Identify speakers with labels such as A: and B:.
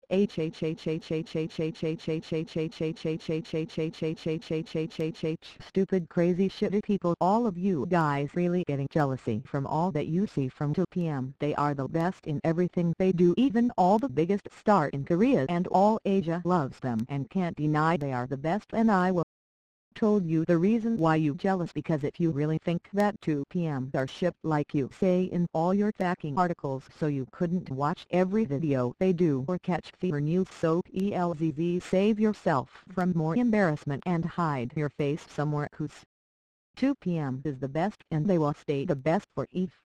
A: Stupid crazy shitty people, all of you guys really getting jealousy from all that you see from 2PM. They are the best in everything they do, even all the biggest star in Korea and all Asia loves them and can't deny they are the best, and I will told you the reason why you jealous, because if you really think that 2PM are shit like you say in all your fucking articles, so you couldn't watch every video they do or catch Fever News, so ELZZ save yourself from more embarrassment and hide your face somewhere, cause 2PM is the best and they will stay the best for EVE.